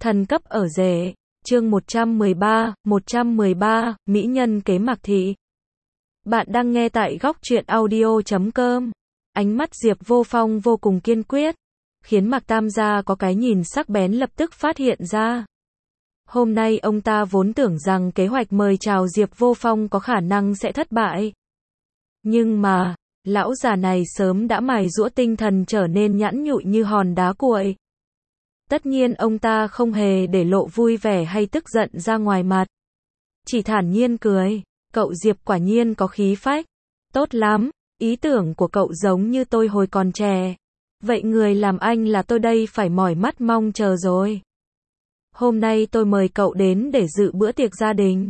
Thần cấp ở rể, chương 113, Mỹ nhân kế Mạc Thị. Bạn đang nghe tại góc truyện audio.com. Ánh mắt Diệp Vô Phong vô cùng kiên quyết, khiến Mạc Tam gia có cái nhìn sắc bén lập tức phát hiện ra. Hôm nay ông ta vốn tưởng rằng kế hoạch mời chào Diệp Vô Phong có khả năng sẽ thất bại. Nhưng mà, lão già này sớm đã mài giũa tinh thần trở nên nhẵn nhụi như hòn đá cuội. Tất nhiên ông ta không hề để lộ vui vẻ hay tức giận ra ngoài mặt. Chỉ thản nhiên cười, cậu Diệp quả nhiên có khí phách. Tốt lắm, ý tưởng của cậu giống như tôi hồi còn trẻ. Vậy người làm anh là tôi đây phải mỏi mắt mong chờ rồi. Hôm nay tôi mời cậu đến để dự bữa tiệc gia đình.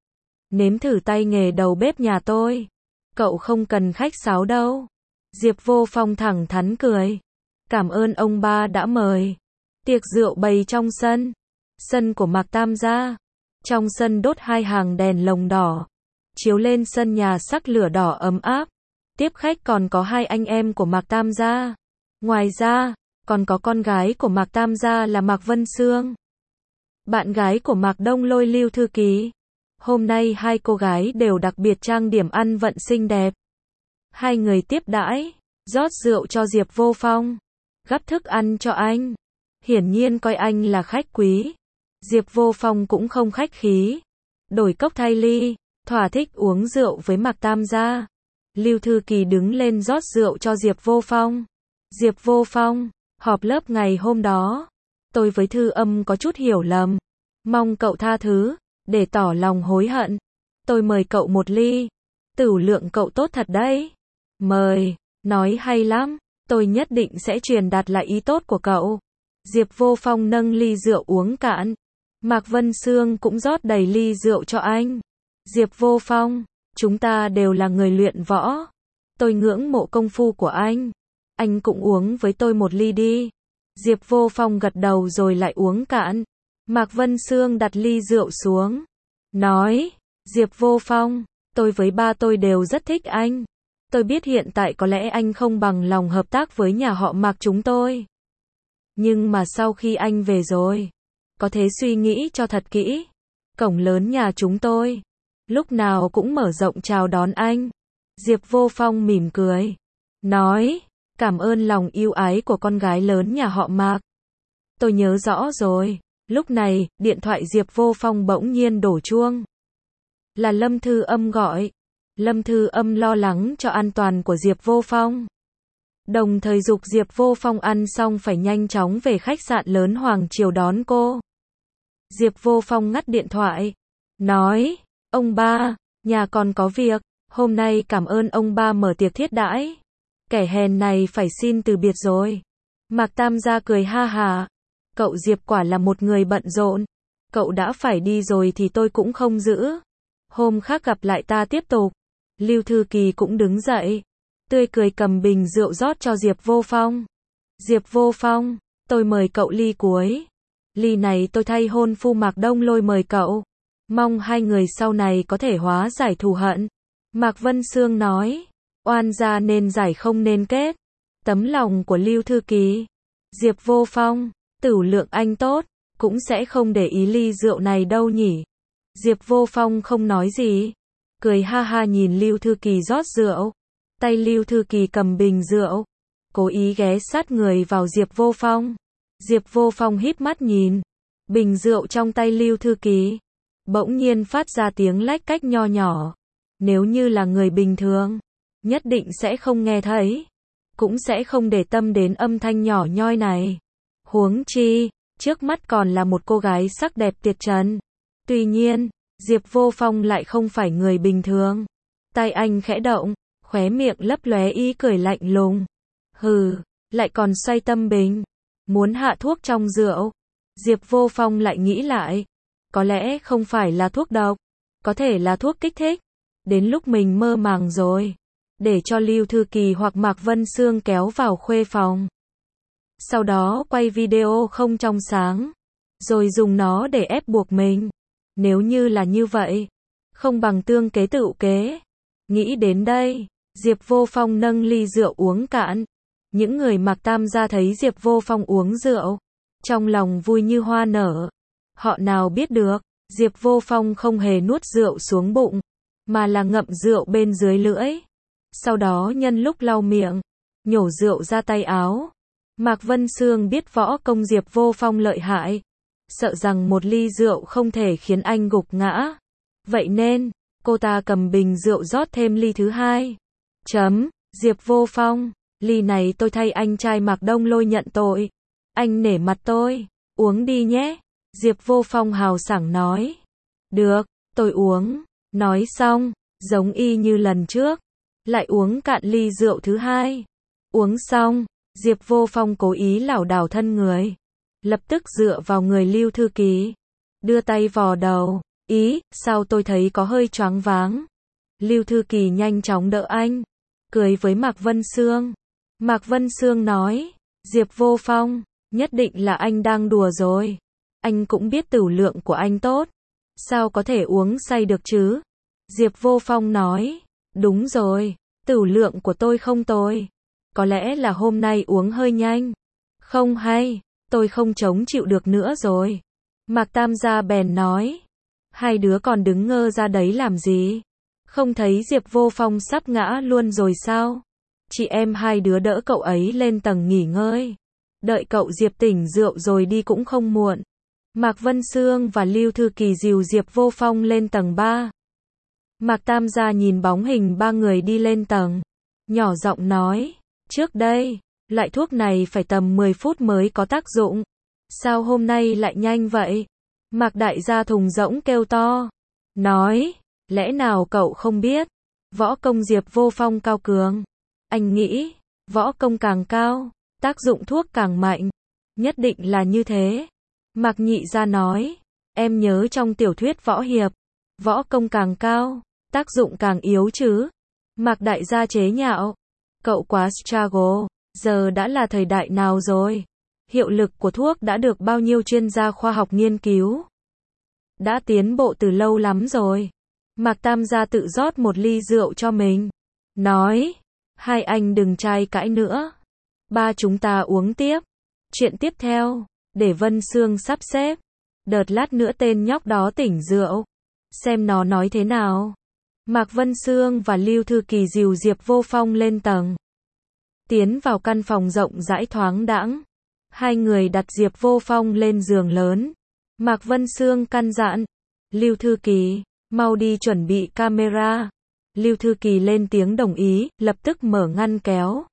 Nếm thử tay nghề đầu bếp nhà tôi. Cậu không cần khách sáo đâu. Diệp Vô Phong thẳng thắn cười. Cảm ơn ông ba đã mời. Tiệc rượu bày trong sân. Sân của Mạc Tam gia. Trong sân đốt hai hàng đèn lồng đỏ. Chiếu lên sân nhà sắc lửa đỏ ấm áp. Tiếp khách còn có hai anh em của Mạc Tam gia. Ngoài ra, còn có con gái của Mạc Tam gia là Mạc Vân Sương. Bạn gái của Mạc Đông Lôi Lưu Thư Ký. Hôm nay hai cô gái đều đặc biệt trang điểm ăn vận xinh đẹp. Hai người tiếp đãi, rót rượu cho Diệp Vô Phong, gắp thức ăn cho anh. Hiển nhiên coi anh là khách quý. Diệp Vô Phong cũng không khách khí. Đổi cốc thay ly, thỏa thích uống rượu với Mạc Tam gia. Lưu Thư Kỳ đứng lên rót rượu cho Diệp Vô Phong. Diệp Vô Phong, họp lớp ngày hôm đó. Tôi với Thư Âm có chút hiểu lầm. Mong cậu tha thứ, để tỏ lòng hối hận. Tôi mời cậu một ly. Tửu lượng cậu tốt thật đấy. Mời, nói hay lắm. Tôi nhất định sẽ truyền đạt lại ý tốt của cậu. Diệp Vô Phong nâng ly rượu uống cạn. Mạc Vân Sương cũng rót đầy ly rượu cho anh. Diệp Vô Phong, chúng ta đều là người luyện võ. Tôi ngưỡng mộ công phu của anh. Anh cũng uống với tôi một ly đi. Diệp Vô Phong gật đầu rồi lại uống cạn. Mạc Vân Sương đặt ly rượu xuống. Nói, Diệp Vô Phong, tôi với ba tôi đều rất thích anh. Tôi biết hiện tại có lẽ anh không bằng lòng hợp tác với nhà họ Mạc chúng tôi. Nhưng mà sau khi anh về rồi, có thể suy nghĩ cho thật kỹ. Cổng lớn nhà chúng tôi, lúc nào cũng mở rộng chào đón anh. Diệp Vô Phong mỉm cười. Nói, cảm ơn lòng yêu ái của con gái lớn nhà họ Mạc. Tôi nhớ rõ rồi. Lúc này, điện thoại Diệp Vô Phong bỗng nhiên đổ chuông. Là Lâm Thư Âm gọi. Lâm Thư Âm lo lắng cho an toàn của Diệp Vô Phong. Đồng thời giục Diệp Vô Phong ăn xong phải nhanh chóng về khách sạn lớn Hoàng Triều đón cô. Diệp Vô Phong ngắt điện thoại. Nói, ông ba, nhà còn có việc. Hôm nay cảm ơn ông ba mở tiệc thiết đãi. Kẻ hèn này phải xin từ biệt rồi. Mạc Tam gia cười ha hà. Cậu Diệp quả là một người bận rộn. Cậu đã phải đi rồi thì tôi cũng không giữ. Hôm khác gặp lại ta tiếp tục. Lưu Thư Kỳ cũng đứng dậy. Tươi cười cầm bình rượu rót cho Diệp Vô Phong. Diệp Vô Phong, tôi mời cậu ly cuối. Ly này tôi thay hôn phu Mạc Đông Lôi mời cậu. Mong hai người sau này có thể hóa giải thù hận. Mạc Vân Sương nói. Oan gia nên giải không nên kết. Tấm lòng của Lưu Thư Kỳ. Diệp Vô Phong, tửu lượng anh tốt, cũng sẽ không để ý ly rượu này đâu nhỉ. Diệp Vô Phong không nói gì. Cười ha ha nhìn Lưu Thư Kỳ rót rượu. Tay Lưu Thư Kỳ cầm bình rượu. Cố ý ghé sát người vào Diệp Vô Phong. Diệp Vô Phong híp mắt nhìn. Bình rượu trong tay Lưu Thư Kỳ. Bỗng nhiên phát ra tiếng lách cách nho nhỏ. Nếu như là người bình thường, nhất định sẽ không nghe thấy. Cũng sẽ không để tâm đến âm thanh nhỏ nhoi này. Huống chi, trước mắt còn là một cô gái sắc đẹp tuyệt trần. Tuy nhiên, Diệp Vô Phong lại không phải người bình thường. Tay anh khẽ động, khóe miệng lấp lóe ý cười lạnh lùng. Hừ, lại còn xoay tâm bình. Muốn hạ thuốc trong rượu. Diệp Vô Phong lại nghĩ lại. Có lẽ không phải là thuốc độc. Có thể là thuốc kích thích. Đến lúc mình mơ màng rồi. Để cho Lưu Thư Kỳ hoặc Mạc Vân Sương kéo vào khuê phòng. Sau đó quay video không trong sáng. Rồi dùng nó để ép buộc mình. Nếu như là như vậy, không bằng tương kế tựu kế. Nghĩ đến đây, Diệp Vô Phong nâng ly rượu uống cạn. Những người Mạc Tam gia thấy Diệp Vô Phong uống rượu, trong lòng vui như hoa nở. Họ nào biết được, Diệp Vô Phong không hề nuốt rượu xuống bụng, mà là ngậm rượu bên dưới lưỡi. Sau đó nhân lúc lau miệng, nhổ rượu ra tay áo. Mạc Vân Sương biết võ công Diệp Vô Phong lợi hại, sợ rằng một ly rượu không thể khiến anh gục ngã. Vậy nên, cô ta cầm bình rượu rót thêm ly thứ hai. Diệp Vô Phong, ly này tôi thay anh trai Mạc Đông Lôi nhận tội. Anh nể mặt tôi, uống đi nhé. Diệp Vô Phong hào sảng nói. Được, tôi uống. Nói xong, giống y như lần trước, lại uống cạn ly rượu thứ hai. Uống xong, Diệp Vô Phong cố ý lảo đảo thân người, lập tức dựa vào người Lưu Thư Kỳ, đưa tay vò đầu. Sao tôi thấy có hơi choáng váng. Lưu Thư Kỳ nhanh chóng đỡ anh, cười với Mạc Vân Sương. Mạc Vân Sương nói, Diệp Vô Phong, nhất định là anh đang đùa rồi. Anh cũng biết tửu lượng của anh tốt, sao có thể uống say được chứ? Diệp Vô Phong nói, đúng rồi, tửu lượng của tôi không tồi. Có lẽ là hôm nay uống hơi nhanh. Không hay, tôi không chống chịu được nữa rồi. Mạc Tam gia bèn nói. Hai đứa còn đứng ngơ ra đấy làm gì? Không thấy Diệp Vô Phong sắp ngã luôn rồi sao? Chị em hai đứa đỡ cậu ấy lên tầng nghỉ ngơi. Đợi cậu Diệp tỉnh rượu rồi đi cũng không muộn. Mạc Vân Sương và Lưu Thư Kỳ dìu Diệp Vô Phong lên tầng 3. Mạc Tam gia nhìn bóng hình ba người đi lên tầng, nhỏ giọng nói, trước đây, loại thuốc này phải tầm 10 phút mới có tác dụng. Sao hôm nay lại nhanh vậy? Mạc đại gia thùng rỗng kêu to, nói, lẽ nào cậu không biết, võ công Diệp Vô Phong cao cường. Anh nghĩ, võ công càng cao, tác dụng thuốc càng mạnh. Nhất định là như thế. Mạc nhị gia nói, em nhớ trong tiểu thuyết võ hiệp, võ công càng cao, tác dụng càng yếu chứ. Mạc đại gia chế nhạo, cậu quá struggle, giờ đã là thời đại nào rồi? Hiệu lực của thuốc đã được bao nhiêu chuyên gia khoa học nghiên cứu? Đã tiến bộ từ lâu lắm rồi. Mạc Tam gia tự rót một ly rượu cho mình, nói, hai anh đừng tranh cãi nữa. Ba chúng ta uống tiếp. Chuyện tiếp theo, để Vân Sương sắp xếp. Đợt lát nữa tên nhóc đó tỉnh rượu, xem nó nói thế nào. Mạc Vân Sương và Lưu Thư Kỳ dìu Diệp Vô Phong lên tầng. Tiến vào căn phòng rộng rãi thoáng đãng. Hai người đặt Diệp Vô Phong lên giường lớn. Mạc Vân Sương căn dặn, Lưu Thư Kỳ, mau đi chuẩn bị camera. Lưu Thư Kỳ lên tiếng đồng ý, lập tức mở ngăn kéo,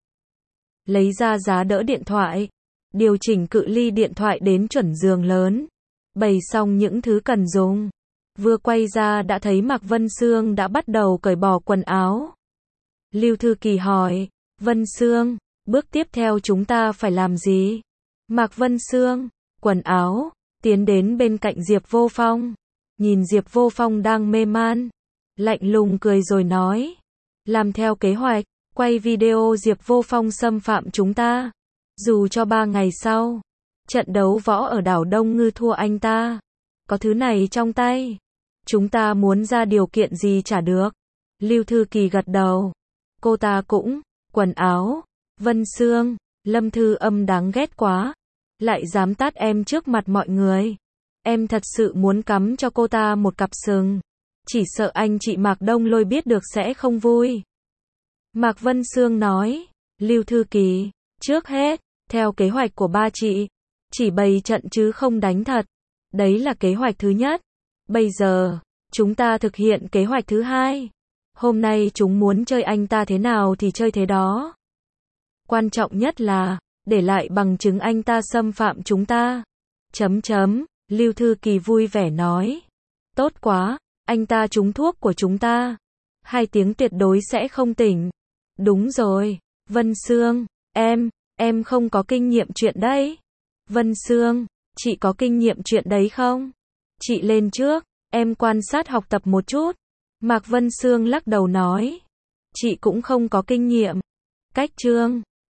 lấy ra giá đỡ điện thoại, điều chỉnh cự ly điện thoại đến chuẩn giường lớn, bày xong những thứ cần dùng. Vừa quay ra đã thấy Mạc Vân Sương đã bắt đầu cởi bỏ quần áo. Lưu Thư Kỳ hỏi, Vân Sương, bước tiếp theo chúng ta phải làm gì? Mạc Vân Sương, quần áo, tiến đến bên cạnh Diệp Vô Phong, nhìn Diệp Vô Phong đang mê man, lạnh lùng cười rồi nói, làm theo kế hoạch, quay video Diệp Vô Phong xâm phạm chúng ta. Dù cho 3 ngày sau, trận đấu võ ở đảo Đông Ngư thua anh ta, có thứ này trong tay, chúng ta muốn ra điều kiện gì trả được. Lưu Thư Kỳ gật đầu. Cô ta cũng, quần áo, Vân Sương, Lâm Thư Âm đáng ghét quá, lại dám tát em trước mặt mọi người. Em thật sự muốn cắm cho cô ta một cặp sừng. Chỉ sợ anh chị Mạc Đông Lôi biết được sẽ không vui. Mạc Vân Sương nói, Lưu Thư Kỳ, trước hết, theo kế hoạch của ba chị, chỉ bày trận chứ không đánh thật. Đấy là kế hoạch thứ nhất. Bây giờ, chúng ta thực hiện kế hoạch thứ hai. Hôm nay chúng muốn chơi anh ta thế nào thì chơi thế đó. Quan trọng nhất là, để lại bằng chứng anh ta xâm phạm chúng ta. Lưu Thư Kỳ vui vẻ nói. Tốt quá, anh ta trúng thuốc của chúng ta. 2 tiếng tuyệt đối sẽ không tỉnh. Đúng rồi, Vân Sương, em không có kinh nghiệm chuyện đấy. Vân Sương, chị có kinh nghiệm chuyện đấy không? Chị lên trước, em quan sát học tập một chút. Mạc Vân Sương lắc đầu nói. Chị cũng không có kinh nghiệm. Cách chương